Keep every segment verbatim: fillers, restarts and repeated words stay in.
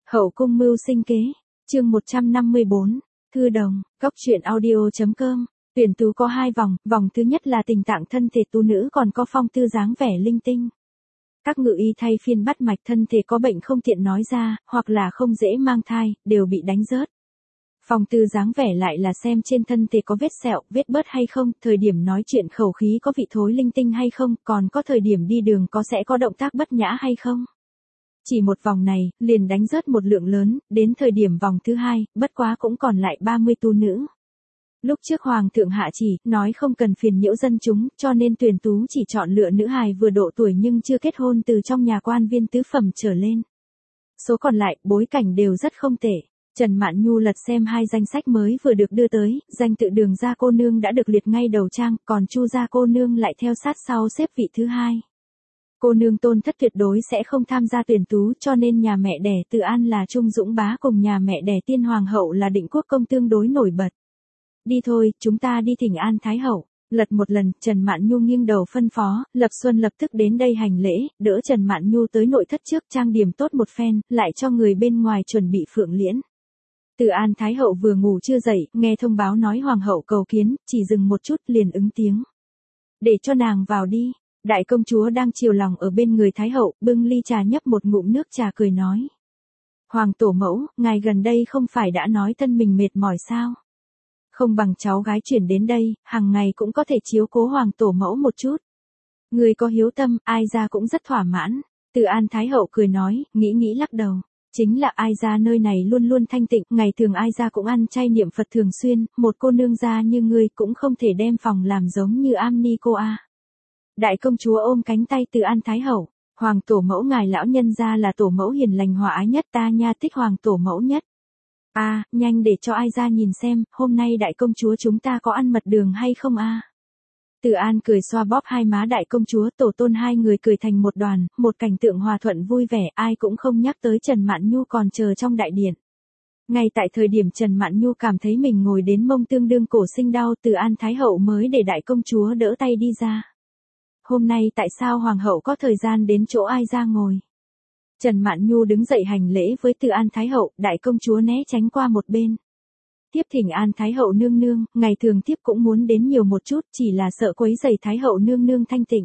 Hậu cung mưu sinh kế, chương một trăm năm mươi bốn, Thư Đồng, Cóc truyện audio.com, tuyển tú có hai vòng, vòng thứ nhất là tình trạng thân thể tú nữ còn có phong tư dáng vẻ linh tinh. Các ngự y thay phiên bắt mạch thân thể có bệnh không tiện nói ra, hoặc là không dễ mang thai, đều bị đánh rớt. Phong tư dáng vẻ lại là xem trên thân thể có vết sẹo, vết bớt hay không, thời điểm nói chuyện khẩu khí có vị thối linh tinh hay không, còn có thời điểm đi đường có sẽ có động tác bất nhã hay không. Chỉ một vòng này, liền đánh rớt một lượng lớn, đến thời điểm vòng thứ hai, bất quá cũng còn lại ba mươi tú nữ. Lúc trước Hoàng thượng hạ chỉ, nói không cần phiền nhiễu dân chúng, cho nên tuyển tú chỉ chọn lựa nữ hài vừa độ tuổi nhưng chưa kết hôn từ trong nhà quan viên tứ phẩm trở lên. Số còn lại, bối cảnh đều rất không tệ. Trần Mạn Nhu lật xem hai danh sách mới vừa được đưa tới, danh tự Đường gia cô nương đã được liệt ngay đầu trang, còn Chu gia cô nương lại theo sát sau xếp vị thứ hai. Cô nương tôn thất tuyệt đối sẽ không tham gia tuyển tú, cho nên nhà mẹ đẻ Từ An là Trung Dũng bá cùng nhà mẹ đẻ Tiên Hoàng hậu là Định Quốc công tương đối nổi bật. Đi thôi, chúng ta đi thỉnh an Thái hậu. Lật một lần, Trần Mạn Nhu nghiêng đầu phân phó, Lập Xuân lập tức đến đây hành lễ, đỡ Trần Mạn Nhu tới nội thất trước trang điểm tốt một phen, lại cho người bên ngoài chuẩn bị phượng liễn. Từ An Thái hậu vừa ngủ chưa dậy, nghe thông báo nói Hoàng hậu cầu kiến, chỉ dừng một chút liền ứng tiếng. Để cho nàng vào đi. Đại công chúa đang chiều lòng ở bên người Thái hậu, bưng ly trà nhấp một ngụm nước trà cười nói. Hoàng tổ mẫu, ngài gần đây không phải đã nói thân mình mệt mỏi sao? Không bằng cháu gái chuyển đến đây, hàng ngày cũng có thể chiếu cố Hoàng tổ mẫu một chút. Người có hiếu tâm, ai ra cũng rất thỏa mãn. Từ An Thái hậu cười nói, nghĩ nghĩ lắc đầu. Chính là ai ra nơi này luôn luôn thanh tịnh, ngày thường ai ra cũng ăn chay niệm Phật thường xuyên, một cô nương gia như ngươi cũng không thể đem phòng làm giống như am ni cô a. Đại công chúa ôm cánh tay Từ An Thái hậu, Hoàng tổ mẫu ngài lão nhân gia là tổ mẫu hiền lành hòa ái nhất, ta nha thích Hoàng tổ mẫu nhất. A, à, nhanh để cho ai ra nhìn xem, hôm nay đại công chúa chúng ta có ăn mật đường hay không a? À? Từ An cười xoa bóp hai má đại công chúa, tổ tôn hai người cười thành một đoàn, một cảnh tượng hòa thuận vui vẻ, ai cũng không nhắc tới Trần Mạn Nhu còn chờ trong đại điện. Ngay tại thời điểm Trần Mạn Nhu cảm thấy mình ngồi đến mông tương đương cổ sinh đau, Từ An Thái hậu mới để đại công chúa đỡ tay đi ra. Hôm nay tại sao Hoàng hậu có thời gian đến chỗ ai ra ngồi? Trần Mạn Nhu đứng dậy hành lễ với Từ An Thái hậu, đại công chúa né tránh qua một bên. Tiếp thỉnh An Thái hậu nương nương, ngày thường tiếp cũng muốn đến nhiều một chút, chỉ là sợ quấy rầy Thái hậu nương nương thanh tịnh.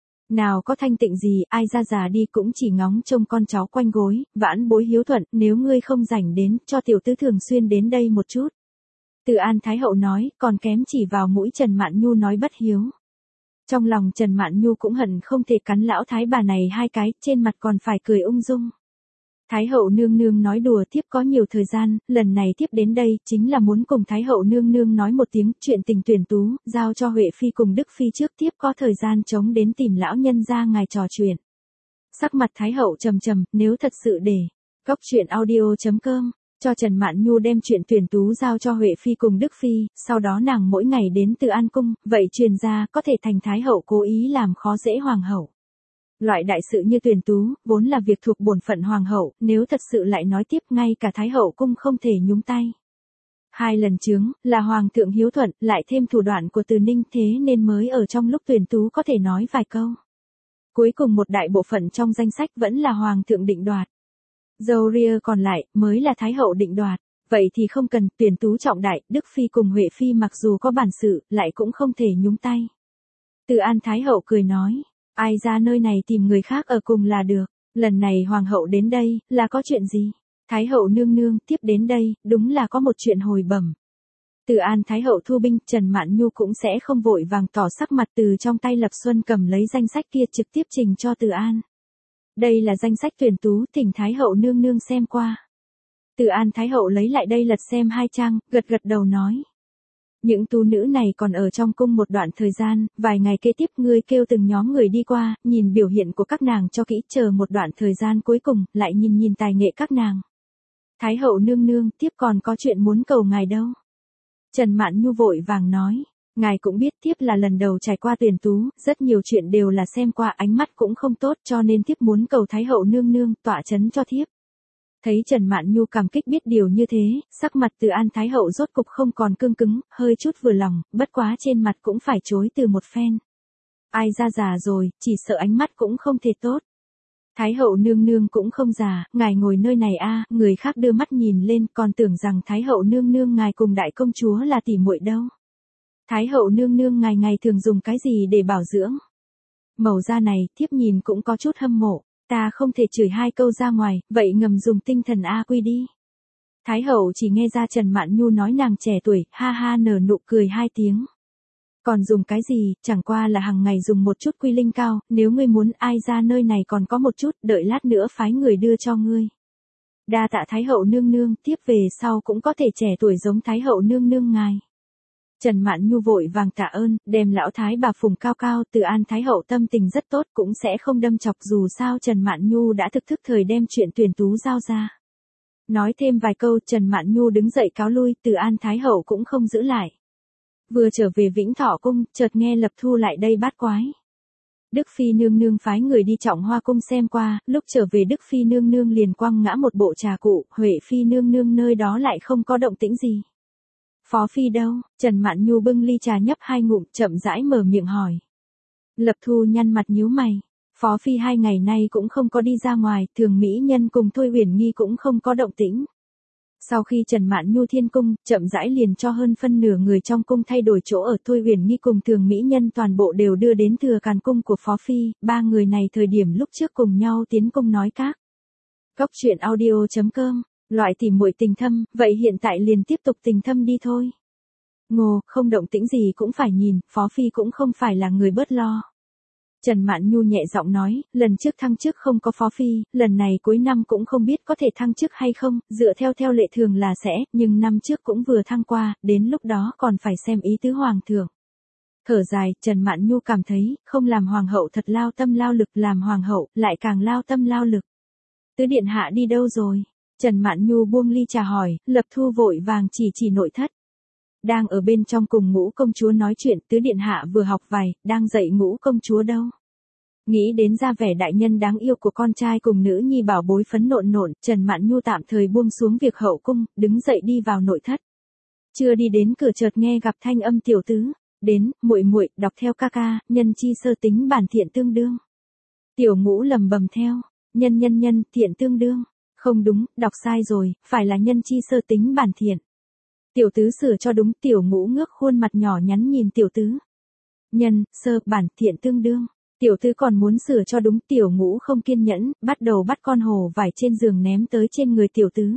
Nào có thanh tịnh gì, ai ra già đi cũng chỉ ngóng trông con cháu quanh gối, vãn bối hiếu thuận, nếu ngươi không rảnh đến, cho tiểu tứ thường xuyên đến đây một chút. Từ An Thái hậu nói, còn kém chỉ vào mũi Trần Mạn Nhu nói bất hiếu. Trong lòng Trần Mạn Nhu cũng hận không thể cắn lão thái bà này hai cái, trên mặt còn phải cười ung dung. Thái hậu nương nương nói đùa, tiếp có nhiều thời gian, lần này tiếp đến đây, chính là muốn cùng Thái hậu nương nương nói một tiếng, chuyện tình tuyển tú, giao cho Huệ Phi cùng Đức Phi trước, tiếp có thời gian trống đến tìm lão nhân ra ngài trò chuyện. Sắc mặt Thái hậu trầm trầm, nếu thật sự để, Cóc truyện audio.com, cho Trần Mạn Nhu đem chuyện tuyển tú giao cho Huệ Phi cùng Đức Phi, sau đó nàng mỗi ngày đến Từ An cung, vậy truyền ra có thể thành Thái hậu cố ý làm khó dễ Hoàng hậu. Loại đại sự như tuyển tú, vốn là việc thuộc bổn phận Hoàng hậu, nếu thật sự lại nói tiếp ngay cả Thái hậu cung không thể nhúng tay. Hai lần chướng, là Hoàng thượng hiếu thuận, lại thêm thủ đoạn của Từ Ninh thế nên mới ở trong lúc tuyển tú có thể nói vài câu. Cuối cùng một đại bộ phận trong danh sách vẫn là Hoàng thượng định đoạt. Dâu ria còn lại, mới là Thái hậu định đoạt, vậy thì không cần, tuyển tú trọng đại, Đức Phi cùng Huệ Phi mặc dù có bản sự, lại cũng không thể nhúng tay. Từ An Thái hậu cười nói, ai ra nơi này tìm người khác ở cùng là được, lần này Hoàng hậu đến đây, là có chuyện gì? Thái hậu nương nương, tiếp đến đây, đúng là có một chuyện hồi bẩm. Từ An Thái hậu thu binh, Trần Mạn Nhu cũng sẽ không vội vàng tỏ sắc mặt, từ trong tay Lập Xuân cầm lấy danh sách kia trực tiếp trình cho Từ An. Đây là danh sách tuyển tú, thỉnh Thái hậu nương nương xem qua. Từ An Thái hậu lấy lại đây lật xem hai trang, gật gật đầu nói. Những tú nữ này còn ở trong cung một đoạn thời gian, vài ngày kế tiếp ngươi kêu từng nhóm người đi qua, nhìn biểu hiện của các nàng cho kỹ, chờ một đoạn thời gian cuối cùng, lại nhìn nhìn tài nghệ các nàng. Thái hậu nương nương, tiếp còn có chuyện muốn cầu ngài đâu. Trần Mạn Nhu vội vàng nói. Ngài cũng biết tiếp là lần đầu trải qua tuyển tú, rất nhiều chuyện đều là xem qua, ánh mắt cũng không tốt, cho nên tiếp muốn cầu Thái hậu nương nương tọa chấn cho thiếp. Thấy Trần Mạn Nhu cảm kích biết điều như thế, sắc mặt Từ An Thái hậu rốt cục không còn cương cứng, hơi chút vừa lòng, bất quá trên mặt cũng phải chối từ một phen. Ai ra già rồi, chỉ sợ ánh mắt cũng không thể tốt. Thái hậu nương nương cũng không già, ngài ngồi nơi này a, người khác đưa mắt nhìn lên còn tưởng rằng Thái hậu nương nương ngài cùng đại công chúa là tỉ muội đâu. Thái hậu nương nương ngài ngày thường dùng cái gì để bảo dưỡng? Màu da này, thiếp nhìn cũng có chút hâm mộ, ta không thể chửi hai câu ra ngoài, vậy ngầm dùng tinh thần A quy đi. Thái hậu chỉ nghe ra Trần Mạn Nhu nói nàng trẻ tuổi, ha ha nở nụ cười hai tiếng. Còn dùng cái gì, chẳng qua là hàng ngày dùng một chút quy linh cao, nếu ngươi muốn ai ra nơi này còn có một chút, đợi lát nữa phái người đưa cho ngươi. Đa tạ Thái hậu nương nương, tiếp về sau cũng có thể trẻ tuổi giống Thái hậu nương nương ngài. Trần Mạn Nhu vội vàng tạ ơn, đem lão thái bà phùng cao cao, Từ An Thái hậu tâm tình rất tốt cũng sẽ không đâm chọc dù sao Trần Mạn Nhu đã thực thức thời đem chuyện tuyển tú giao ra. Nói thêm vài câu Trần Mạn Nhu đứng dậy cáo lui, Từ An Thái hậu cũng không giữ lại. Vừa trở về Vĩnh Thọ cung, chợt nghe Lập Thu lại đây bát quái. Đức Phi nương nương phái người đi Trọng Hoa cung xem qua, lúc trở về Đức Phi nương nương liền quăng ngã một bộ trà cụ, Huệ Phi nương nương nơi đó lại không có động tĩnh gì. Phó Phi đâu? Trần Mạn Nhu bưng ly trà nhấp hai ngụm chậm rãi mở miệng hỏi. Lập Thu nhăn mặt nhíu mày. Phó Phi hai ngày nay cũng không có đi ra ngoài, Thường Mỹ Nhân cùng Thôi Uyển Nghi cũng không có động tĩnh. Sau khi Trần Mạn Nhu thiên cung, chậm rãi liền cho hơn phân nửa người trong cung thay đổi chỗ ở, Thôi Uyển Nghi cùng Thường Mỹ Nhân toàn bộ đều đưa đến Thừa Càn cung của Phó Phi, ba người này thời điểm lúc trước cùng nhau tiến cung nói các. Góc truyện audio chấm com, loại tỉ muội tình thâm, vậy hiện tại liền tiếp tục tình thâm đi thôi. Ngô, không động tĩnh gì cũng phải nhìn, Phó Phi cũng không phải là người bớt lo. Trần Mạn Nhu nhẹ giọng nói, lần trước thăng chức không có Phó Phi, lần này cuối năm cũng không biết có thể thăng chức hay không, dựa theo theo lệ thường là sẽ, nhưng năm trước cũng vừa thăng qua, đến lúc đó còn phải xem ý tứ hoàng thượng. Thở dài, Trần Mạn Nhu cảm thấy, không làm hoàng hậu thật lao tâm lao lực, làm hoàng hậu, lại càng lao tâm lao lực. Tứ điện hạ đi đâu rồi? Trần Mạn Nhu buông ly trà hỏi, Lập Thu vội vàng chỉ chỉ nội thất. Đang ở bên trong cùng Ngũ công chúa nói chuyện, tứ điện hạ vừa học vài, đang dạy Ngũ công chúa đâu. Nghĩ đến ra vẻ đại nhân đáng yêu của con trai cùng nữ nhi bảo bối phấn nộn nộn, Trần Mạn Nhu tạm thời buông xuống việc hậu cung, đứng dậy đi vào nội thất. Chưa đi đến cửa chợt nghe gặp thanh âm tiểu tứ, đến, muội muội, đọc theo ca ca, nhân chi sơ tính bản thiện tương đương. Tiểu Ngũ lầm bầm theo, nhân nhân nhân, thiện tương đương. Không đúng, đọc sai rồi, phải là nhân chi sơ tính bản thiện. Tiểu tứ sửa cho đúng, Tiểu Ngũ ngước khuôn mặt nhỏ nhắn nhìn tiểu tứ. Nhân, sơ, bản, thiện tương đương. Tiểu tứ còn muốn sửa cho đúng, Tiểu Ngũ không kiên nhẫn, bắt đầu bắt con hổ vải trên giường ném tới trên người tiểu tứ.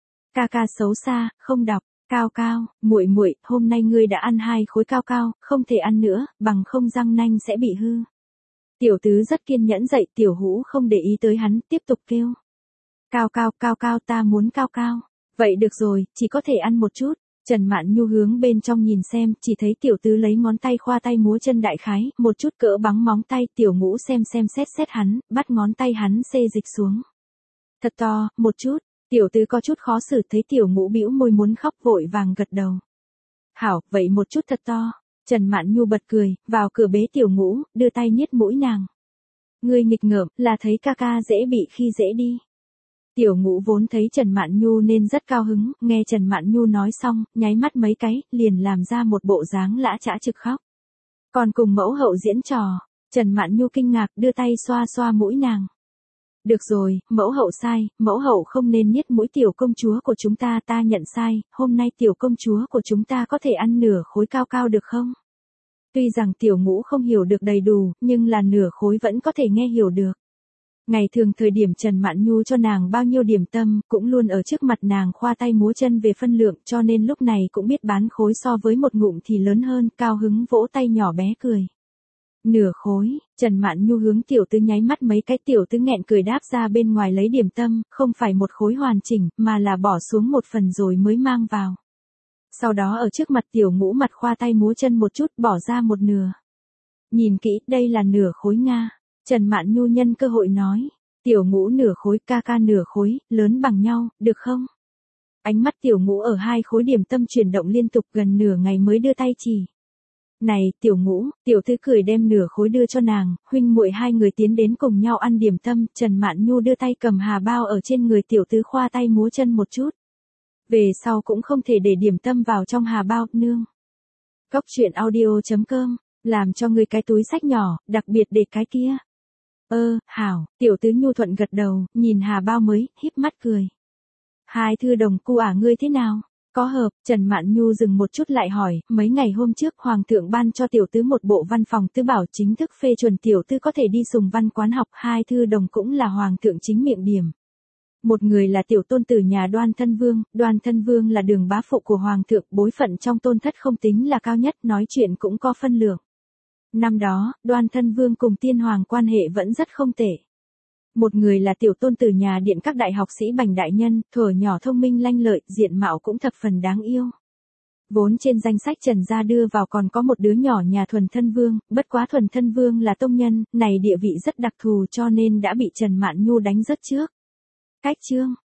Ca ca xấu xa, không đọc, cao cao, muội muội, hôm nay ngươi đã ăn hai khối cao cao, không thể ăn nữa, bằng không răng nanh sẽ bị hư. Tiểu tứ rất kiên nhẫn dậy, Tiểu Hũ không để ý tới hắn, tiếp tục kêu. Cao cao, cao cao, ta muốn cao cao. Vậy được rồi, chỉ có thể ăn một chút. Trần Mạn Nhu hướng bên trong nhìn xem, chỉ thấy tiểu tứ lấy ngón tay khoa tay múa chân đại khái, một chút cỡ bắn móng tay, Tiểu Ngũ xem xem xét xét hắn, bắt ngón tay hắn xê dịch xuống. Thật to, một chút, tiểu tứ có chút khó xử thấy Tiểu Ngũ bĩu môi muốn khóc vội vàng gật đầu. Hảo, vậy một chút thật to. Trần Mạn Nhu bật cười, vào cửa bế Tiểu Ngũ, đưa tay niết mũi nàng. Ngươi nghịch ngợm, là thấy ca ca dễ bị khi dễ đi. Tiểu Ngũ vốn thấy Trần Mạn Nhu nên rất cao hứng, nghe Trần Mạn Nhu nói xong, nháy mắt mấy cái, liền làm ra một bộ dáng lã chã trực khóc. Còn cùng mẫu hậu diễn trò, Trần Mạn Nhu kinh ngạc đưa tay xoa xoa mũi nàng. Được rồi, mẫu hậu sai, mẫu hậu không nên niết mũi tiểu công chúa của chúng ta, ta nhận sai, hôm nay tiểu công chúa của chúng ta có thể ăn nửa khối cao cao được không? Tuy rằng Tiểu Ngũ không hiểu được đầy đủ, nhưng là nửa khối vẫn có thể nghe hiểu được. Ngày thường thời điểm Trần Mạn Nhu cho nàng bao nhiêu điểm tâm, cũng luôn ở trước mặt nàng khoa tay múa chân về phân lượng, cho nên lúc này cũng biết bán khối so với một ngụm thì lớn hơn, cao hứng vỗ tay nhỏ bé cười. Nửa khối, Trần Mạn Nhu hướng tiểu tứ nháy mắt mấy cái, tiểu tứ nghẹn cười đáp ra bên ngoài lấy điểm tâm, không phải một khối hoàn chỉnh, mà là bỏ xuống một phần rồi mới mang vào. Sau đó ở trước mặt Tiểu Ngũ mặt khoa tay múa chân một chút, bỏ ra một nửa. Nhìn kỹ, đây là nửa khối Nga. Trần Mạn Nhu nhân cơ hội nói, Tiểu Ngũ nửa khối, ca ca nửa khối, lớn bằng nhau, được không? Ánh mắt Tiểu Ngũ ở hai khối điểm tâm chuyển động liên tục gần nửa ngày mới đưa tay chỉ. Này, Tiểu Ngũ, tiểu tứ cười đem nửa khối đưa cho nàng, huynh muội hai người tiến đến cùng nhau ăn điểm tâm, Trần Mạn Nhu đưa tay cầm hà bao ở trên người tiểu tứ khoa tay múa chân một chút. Về sau cũng không thể để điểm tâm vào trong hà bao, nương. Góc truyện audio chấm com, làm cho người cái túi sách nhỏ, đặc biệt để cái kia. Ơ, hảo, tiểu tứ nhu thuận gật đầu, nhìn Hà Bao mới, híp mắt cười. Hai thư đồng cu ả ngươi thế nào? Có hợp, Trần Mạn Nhu dừng một chút lại hỏi, mấy ngày hôm trước Hoàng thượng ban cho tiểu tứ một bộ văn phòng tứ bảo chính thức phê chuẩn tiểu tứ có thể đi sùng văn quán học, hai thư đồng cũng là Hoàng thượng chính miệng điểm. Một người là tiểu tôn tử nhà Đoan Thân Vương, Đoan Thân Vương là đường bá phụ của Hoàng thượng, bối phận trong tôn thất không tính là cao nhất, nói chuyện cũng có phân lượng. Năm đó, Đoan Thân Vương cùng tiên hoàng quan hệ vẫn rất không tệ. Một người là tiểu tôn tử nhà điện các đại học sĩ Bành đại nhân, thuở nhỏ thông minh lanh lợi, diện mạo cũng thập phần đáng yêu. Vốn trên danh sách Trần gia đưa vào còn có một đứa nhỏ nhà Thuần Thân Vương, bất quá Thuần Thân Vương là tông nhân, này địa vị rất đặc thù cho nên đã bị Trần Mạn Nhu đánh rất trước. Cách chương